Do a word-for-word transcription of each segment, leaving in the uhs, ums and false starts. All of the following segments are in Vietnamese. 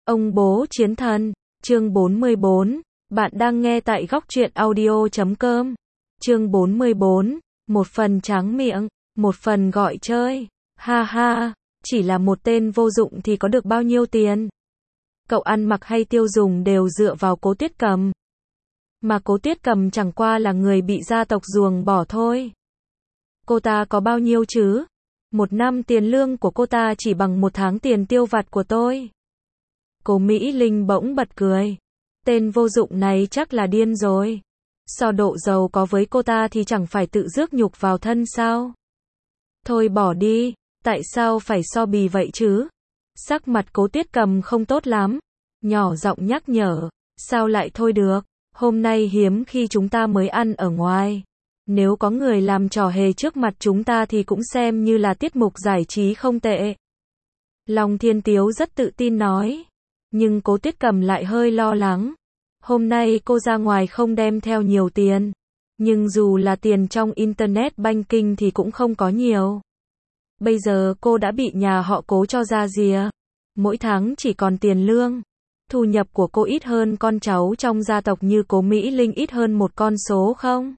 Ông bố chiến thần, chương bốn mươi bốn, bạn đang nghe tại góc truyện audio chấm com. Chương bốn mươi bốn, một phần tráng miệng, một phần gọi chơi. Ha ha, chỉ là một tên vô dụng thì có được bao nhiêu tiền. Cậu ăn mặc hay tiêu dùng đều dựa vào Cố Tuyết Cầm. Mà Cố Tuyết Cầm chẳng qua là người bị gia tộc ruồng bỏ thôi. Cô ta có bao nhiêu chứ? Một năm tiền lương của cô ta chỉ bằng một tháng tiền tiêu vặt của tôi. Cố Mỹ Linh bỗng bật cười. Tên vô dụng này chắc là điên rồi. So độ giàu có với cô ta thì chẳng phải tự rước nhục vào thân sao? Thôi bỏ đi, tại sao phải so bì vậy chứ? Sắc mặt Cố Tuyết Cầm không tốt lắm. Nhỏ giọng nhắc nhở, sao lại thôi được? Hôm nay hiếm khi chúng ta mới ăn ở ngoài. Nếu có người làm trò hề trước mặt chúng ta thì cũng xem như là tiết mục giải trí không tệ. Long Thiên Tiếu rất tự tin nói. Nhưng Cố Tuyết Cầm lại hơi lo lắng. Hôm nay cô ra ngoài không đem theo nhiều tiền. Nhưng dù là tiền trong Internet Banking thì cũng không có nhiều. Bây giờ cô đã bị nhà họ Cố cho ra rìa. Mỗi tháng chỉ còn tiền lương. Thu nhập của cô ít hơn con cháu trong gia tộc như Cố Mỹ Linh ít hơn một con số không?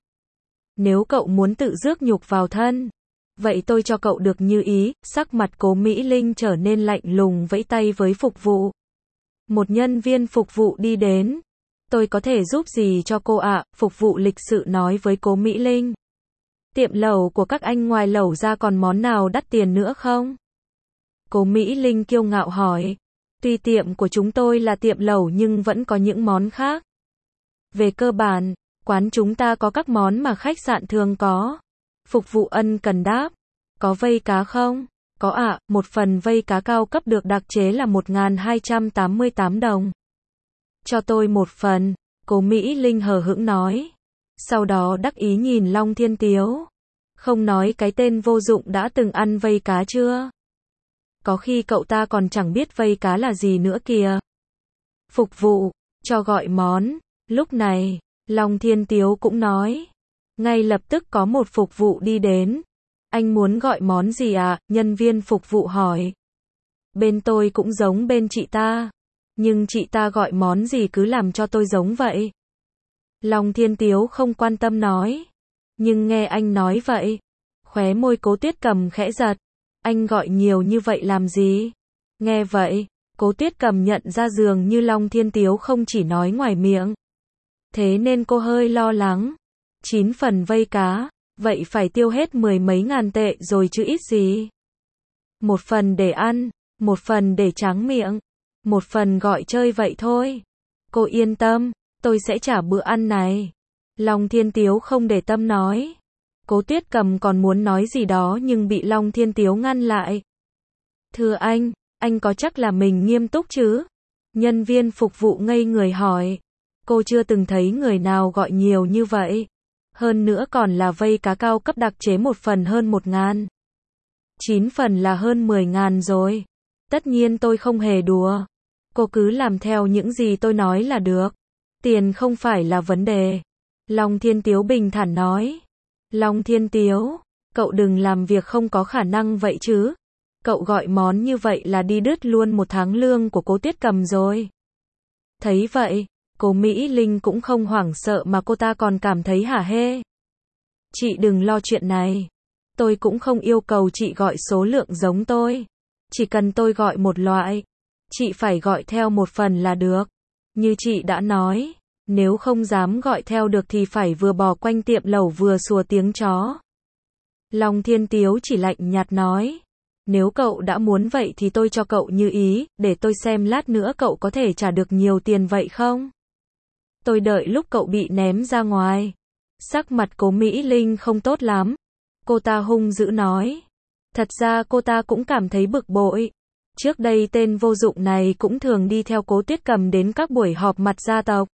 Nếu cậu muốn tự rước nhục vào thân, vậy tôi cho cậu được như ý. Sắc mặt Cố Mỹ Linh trở nên lạnh lùng, vẫy tay với phục vụ. Một nhân viên phục vụ đi đến. Tôi có thể giúp gì cho cô ạ? Phục vụ lịch sự nói với Cố Mỹ Linh. Tiệm lẩu của các anh ngoài lẩu ra còn món nào đắt tiền nữa không? Cố Mỹ Linh kiêu ngạo hỏi. Tuy tiệm của chúng tôi là tiệm lẩu nhưng vẫn có những món khác. Về cơ bản, quán chúng ta có các món mà khách sạn thường có. Phục vụ ân cần đáp. Có vây cá không? Có ạ, à, một phần vây cá cao cấp được đặc chế là một nghìn hai trăm tám mươi tám đồng. Cho tôi một phần, Cố Mỹ Linh hờ hững nói. Sau đó đắc ý nhìn Long Thiên Tiếu. Không nói cái tên vô dụng đã từng ăn vây cá chưa? Có khi cậu ta còn chẳng biết vây cá là gì nữa kìa. Phục vụ, cho gọi món. Lúc này, Long Thiên Tiếu cũng nói. Ngay lập tức có một phục vụ đi đến. Anh muốn gọi món gì ạ? À? Nhân viên phục vụ hỏi. Bên tôi cũng giống bên chị ta. Nhưng chị ta gọi món gì cứ làm cho tôi giống vậy. Long Thiên Tiếu không quan tâm nói. Nhưng nghe anh nói vậy. Khóe môi Cố Tuyết Cầm khẽ giật. Anh gọi nhiều như vậy làm gì? Nghe vậy, Cố Tuyết Cầm nhận ra dường như Long Thiên Tiếu không chỉ nói ngoài miệng. Thế nên cô hơi lo lắng. Chín phần vây cá. Vậy phải tiêu hết mười mấy ngàn tệ rồi chứ ít gì. Một phần để ăn, một phần để tráng miệng, một phần gọi chơi vậy thôi. Cô yên tâm, tôi sẽ trả bữa ăn này. Long Thiên Tiếu không để tâm nói. Cố Tuyết Cầm còn muốn nói gì đó nhưng bị Long Thiên Tiếu ngăn lại. Thưa anh, anh có chắc là mình nghiêm túc chứ? Nhân viên phục vụ ngây người hỏi. Cô chưa từng thấy người nào gọi nhiều như vậy. Hơn nữa còn là vây cá cao cấp đặc chế một phần hơn một ngàn. Chín phần là hơn mười ngàn rồi. Tất nhiên tôi không hề đùa. Cô cứ làm theo những gì tôi nói là được. Tiền không phải là vấn đề. Long Thiên Tiếu bình thản nói. Long Thiên Tiếu, cậu đừng làm việc không có khả năng vậy chứ. Cậu gọi món như vậy là đi đứt luôn một tháng lương của Cố Tuyết Cầm rồi. Thấy vậy, Cố Mỹ Linh cũng không hoảng sợ mà cô ta còn cảm thấy hả hê. Chị đừng lo chuyện này. Tôi cũng không yêu cầu chị gọi số lượng giống tôi. Chỉ cần tôi gọi một loại, chị phải gọi theo một phần là được. Như chị đã nói, nếu không dám gọi theo được thì phải vừa bò quanh tiệm lẩu vừa sủa tiếng chó. Long Thiên Tiếu chỉ lạnh nhạt nói. Nếu cậu đã muốn vậy thì tôi cho cậu như ý, để tôi xem lát nữa cậu có thể trả được nhiều tiền vậy không? Tôi đợi lúc cậu bị ném ra ngoài. Sắc mặt Cố Mỹ Linh không tốt lắm. Cô ta hung dữ nói. Thật ra cô ta cũng cảm thấy bực bội. Trước đây tên vô dụng này cũng thường đi theo Cố Tuyết Cầm đến các buổi họp mặt gia tộc.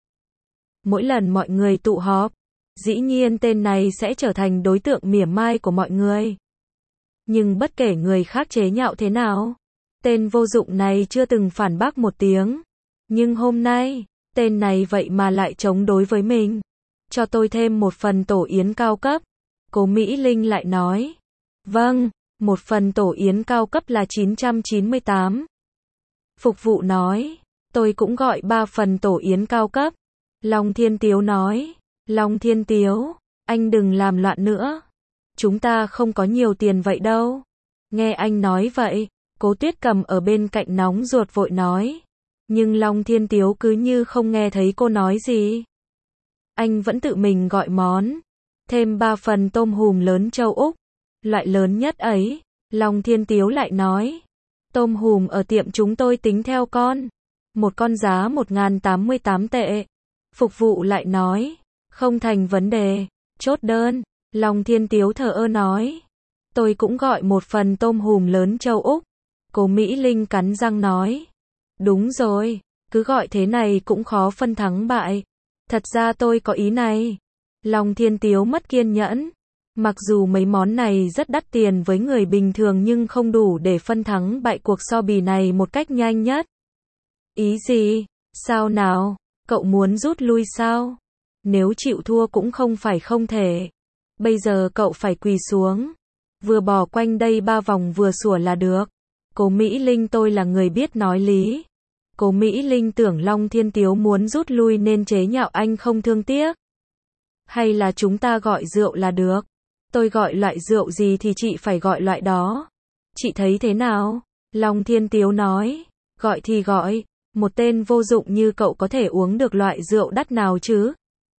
Mỗi lần mọi người tụ họp, dĩ nhiên tên này sẽ trở thành đối tượng mỉa mai của mọi người. Nhưng bất kể người khác chế nhạo thế nào, tên vô dụng này chưa từng phản bác một tiếng. Nhưng hôm nay, tên này vậy mà lại chống đối với mình. Cho tôi thêm một phần tổ yến cao cấp. Cố Mỹ Linh lại nói. Vâng, một phần tổ yến cao cấp là chín trăm chín mươi tám. Phục vụ nói. Tôi cũng gọi ba phần tổ yến cao cấp. Long Thiên Tiếu nói. Long Thiên Tiếu, anh đừng làm loạn nữa. Chúng ta không có nhiều tiền vậy đâu. Nghe anh nói vậy, Cố Tuyết Cầm ở bên cạnh nóng ruột vội nói. Nhưng Long Thiên Tiếu cứ như không nghe thấy cô nói gì. Anh vẫn tự mình gọi món. Thêm ba phần tôm hùm lớn châu Úc. Loại lớn nhất ấy. Long Thiên Tiếu lại nói. Tôm hùm ở tiệm chúng tôi tính theo con. Một con giá một nghìn tám mươi tám tệ. Phục vụ lại nói. Không thành vấn đề. Chốt đơn. Long Thiên Tiếu thờ ơ nói. Tôi cũng gọi một phần tôm hùm lớn châu Úc. Cố Mỹ Linh cắn răng nói. Đúng rồi. Cứ gọi thế này cũng khó phân thắng bại. Thật ra tôi có ý này. Long Thiên Tiếu mất kiên nhẫn. Mặc dù mấy món này rất đắt tiền với người bình thường nhưng không đủ để phân thắng bại cuộc so bì này một cách nhanh nhất. Ý gì? Sao nào? Cậu muốn rút lui sao? Nếu chịu thua cũng không phải không thể. Bây giờ cậu phải quỳ xuống. Vừa bò quanh đây ba vòng vừa sủa là được. Cố Mỹ Linh tôi là người biết nói lý. Cố Mỹ Linh tưởng Long Thiên Tiếu muốn rút lui nên chế nhạo anh không thương tiếc. Hay là chúng ta gọi rượu là được. Tôi gọi loại rượu gì thì chị phải gọi loại đó. Chị thấy thế nào? Long Thiên Tiếu nói. Gọi thì gọi. Một tên vô dụng như cậu có thể uống được loại rượu đắt nào chứ?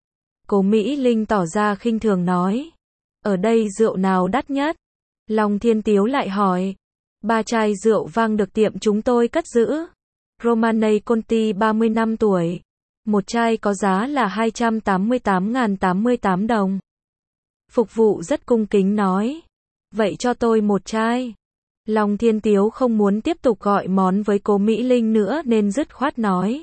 Cố Mỹ Linh tỏ ra khinh thường nói. Ở đây rượu nào đắt nhất? Long Thiên Tiếu lại hỏi. Ba chai rượu vang được tiệm chúng tôi cất giữ. Romanei Conti ba mươi năm tuổi. Một chai có giá là hai trăm tám mươi tám nghìn tám mươi tám đồng. Phục vụ rất cung kính nói. Vậy cho tôi một chai. Long Thiên Tiếu không muốn tiếp tục gọi món với Cố Mỹ Linh nữa nên dứt khoát nói.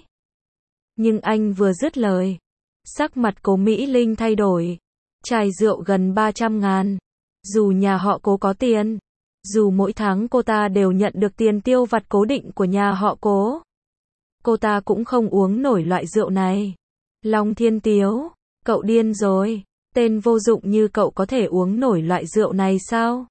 Nhưng anh vừa dứt lời. Sắc mặt Cố Mỹ Linh thay đổi. Chai rượu gần ba trăm ngàn. Dù nhà họ Cố có tiền. Dù mỗi tháng cô ta đều nhận được tiền tiêu vặt cố định của nhà họ Cố. Cô ta cũng không uống nổi loại rượu này. Long Thiên Tiếu, cậu điên rồi. Tên vô dụng như cậu có thể uống nổi loại rượu này sao?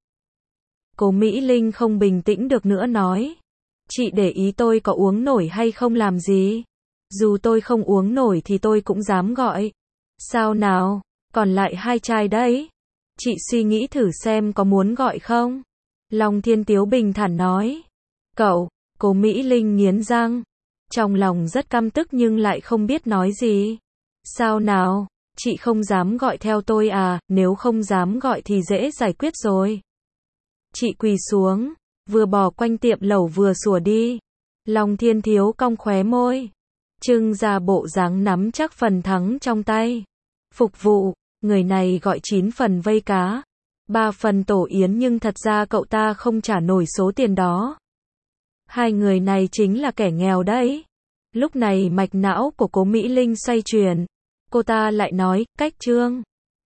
Cố Mỹ Linh không bình tĩnh được nữa nói. Chị để ý tôi có uống nổi hay không làm gì? Dù tôi không uống nổi thì tôi cũng dám gọi. Sao nào? Còn lại hai chai đấy. Chị suy nghĩ thử xem có muốn gọi không? Long Thiên Tiếu bình thản nói. Cậu, Cố Mỹ Linh nghiến răng. Trong lòng rất căm tức nhưng lại không biết nói gì. Sao nào? Chị không dám gọi theo tôi à? Nếu không dám gọi thì dễ giải quyết rồi. Chị quỳ xuống. Vừa bò quanh tiệm lẩu vừa sủa đi. Long Thiên Tiếu cong khóe môi. Trưng ra bộ dáng nắm chắc phần thắng trong tay. Phục vụ, người này gọi chín phần vây cá. ba phần tổ yến nhưng thật ra cậu ta không trả nổi số tiền đó. Hai người này chính là kẻ nghèo đấy. Lúc này mạch não của Cố Mỹ Linh xoay chuyển. Cô ta lại nói, cách Trương.